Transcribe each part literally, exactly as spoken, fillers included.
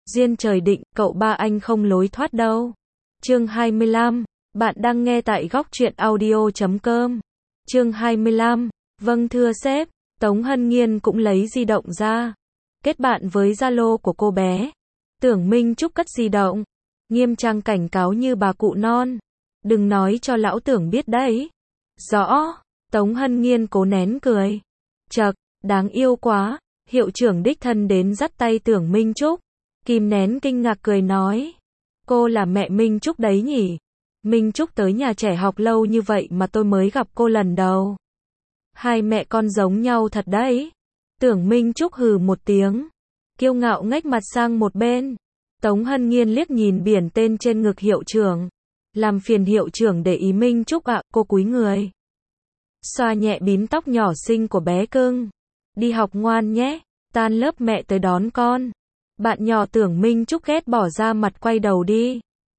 Duyên trời định, cậu ba anh không lối thoát đâu. Chương hai mươi lăm, bạn đang nghe tại góc truyện audio chấm com. Chương hai mươi lăm, vâng thưa sếp, Tống Hân Nghiên cũng lấy di động ra. Kết bạn với Zalo của cô bé. Tưởng Minh Trúc cất di động. Nghiêm trang cảnh cáo như bà cụ non. Đừng nói cho lão Tưởng biết đấy. Rõ, Tống Hân Nghiên cố nén cười. Chậc, đáng yêu quá, hiệu trưởng đích thân đến dắt tay Tưởng Minh Trúc. Kìm nén kinh ngạc cười nói. Cô là mẹ Minh Trúc đấy nhỉ? Minh Trúc tới nhà trẻ học lâu như vậy mà tôi mới gặp cô lần đầu. Hai mẹ con giống nhau thật đấy. Tưởng Minh Trúc hừ một tiếng. Kiêu ngạo ngách mặt sang một bên. Tống Hân Nghiên liếc nhìn biển tên trên ngực hiệu trưởng. Làm phiền hiệu trưởng để ý Minh Trúc ạ, cô cúi người. Xoa nhẹ bím tóc nhỏ xinh của bé cưng. Đi học ngoan nhé, tan lớp mẹ tới đón con. Bạn nhỏ Tưởng Minh Trúc ghét bỏ ra mặt quay đầu đi.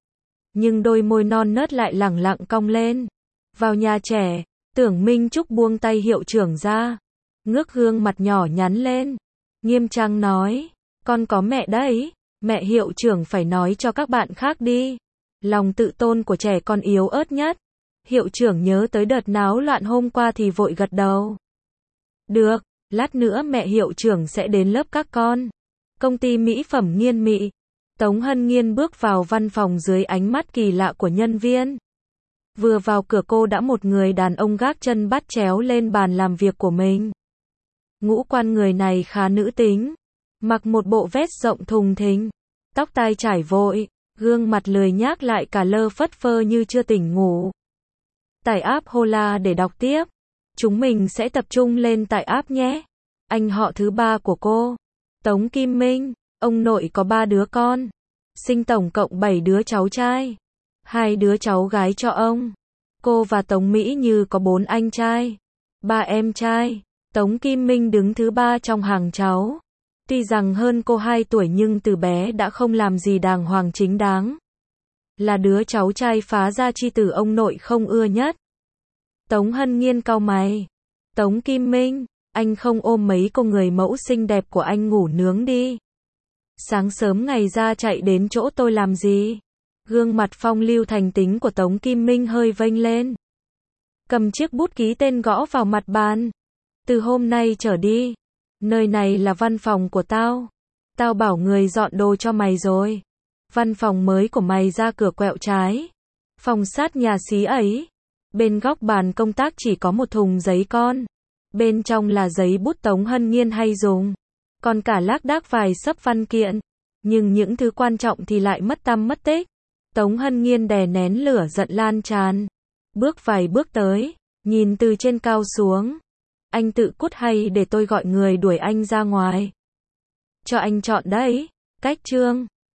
Nhưng đôi môi non nớt lại lẳng lặng cong lên. Vào nhà trẻ, Tưởng Minh Trúc buông tay hiệu trưởng ra. Ngước gương mặt nhỏ nhắn lên. Nghiêm trang nói, con có mẹ đấy, mẹ hiệu trưởng phải nói cho các bạn khác đi. Lòng tự tôn của trẻ con yếu ớt nhất. Hiệu trưởng nhớ tới đợt náo loạn hôm qua thì vội gật đầu. Được, lát nữa mẹ hiệu trưởng sẽ đến lớp các con. Công ty mỹ phẩm Nghiên Mị. Tống Hân Nghiên bước vào văn phòng dưới ánh mắt kỳ lạ của nhân viên. Vừa vào cửa cô đã một người đàn ông gác chân bắt chéo lên bàn làm việc của mình. Ngũ quan người này khá nữ tính. Mặc một bộ vest rộng thùng thình. Tóc tai trải vội. Gương mặt lười nhác lại cả lơ phất phơ như chưa tỉnh ngủ. Tải app Hola để đọc tiếp. Chúng mình sẽ tập trung lên tải app nhé. Anh họ thứ ba của cô. Tống Kim Minh, ông nội có ba đứa con. Sinh tổng cộng bảy đứa cháu trai. Hai đứa cháu gái cho ông. Cô và Tống Mỹ Như có bốn anh trai. Ba em trai. Tống Kim Minh đứng thứ ba trong hàng cháu. Tuy rằng hơn cô hai tuổi nhưng từ bé đã không làm gì đàng hoàng chính đáng. Là đứa cháu trai phá ra chi tử ông nội không ưa nhất. Tống Hân Nghiên cau mày. Tống Kim Minh, anh không ôm mấy cô người mẫu xinh đẹp của anh ngủ nướng đi. Sáng sớm ngày ra chạy đến chỗ tôi làm gì? Gương mặt phong lưu thành tính của Tống Kim Minh hơi vênh lên. Cầm chiếc bút ký tên gõ vào mặt bàn. Từ hôm nay trở đi, nơi này là văn phòng của tao. Tao bảo người dọn đồ cho mày rồi. Văn phòng mới của mày ra cửa quẹo trái. Phòng sát nhà xí ấy. Bên góc bàn công tác chỉ có một thùng giấy con. Bên trong là giấy bút Tống Hân Nghiên hay dùng. Còn cả lác đác vài xấp văn kiện. Nhưng những thứ quan trọng thì lại mất tăm mất tích. Tống Hân Nghiên đè nén lửa giận lan tràn. Bước vài bước tới. Nhìn từ trên cao xuống. Anh tự cút hay để tôi gọi người đuổi anh ra ngoài? Cho anh chọn đấy. Cách chương.